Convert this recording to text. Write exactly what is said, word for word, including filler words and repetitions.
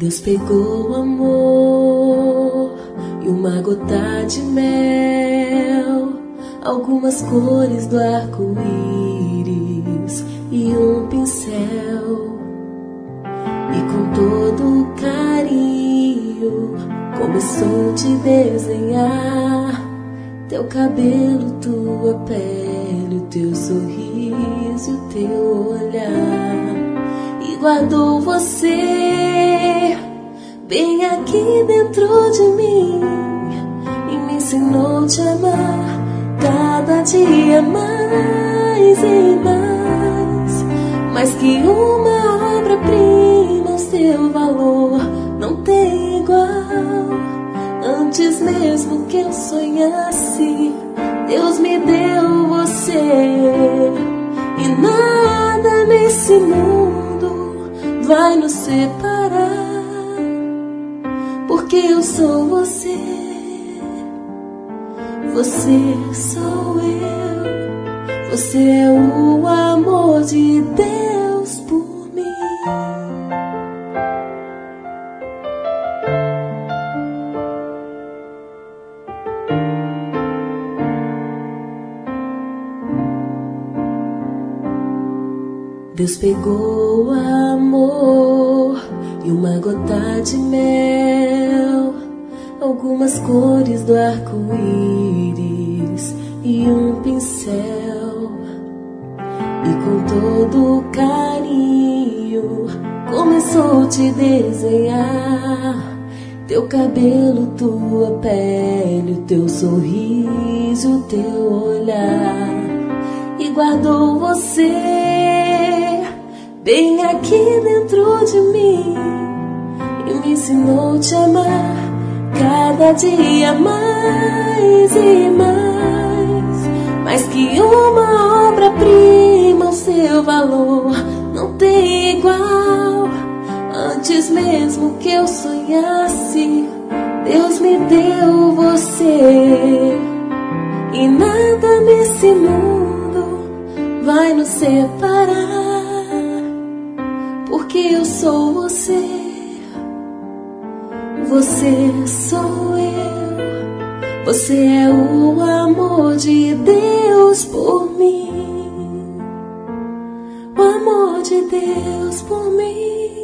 Deus pegou o amor e uma gota de mel, algumas cores do arco-íris e um pincel, e com todo carinho começou a te desenhar teu cabelo, tua pele, o teu sorriso e o teu olhar, e guardou você bem aqui dentro de mim e me ensinou a te amar cada dia mais e mais. Mais que uma obra-prima, o seu valor não tem igual. Antes mesmo que eu sonhasse, Deus me deu você, e nada nesse mundo vai nos separar, porque eu sou você, você sou eu, você é o amor de Deus por mim. Deus pegou o amor e uma gota de mel, algumas cores do arco-íris e um pincel, e com todo carinho começou a te desenhar teu cabelo, tua pele, o teu sorriso, o teu olhar, e guardou você bem aqui dentro de mim e me ensinou a te amar cada dia mais e mais. Mais que uma obra-prima, o seu valor não tem igual. Antes mesmo que eu sonhasse, Deus me deu você, e nada nesse mundo vai nos separar, porque eu sou você, você sou eu, você é o amor de Deus por mim, o amor de Deus por mim.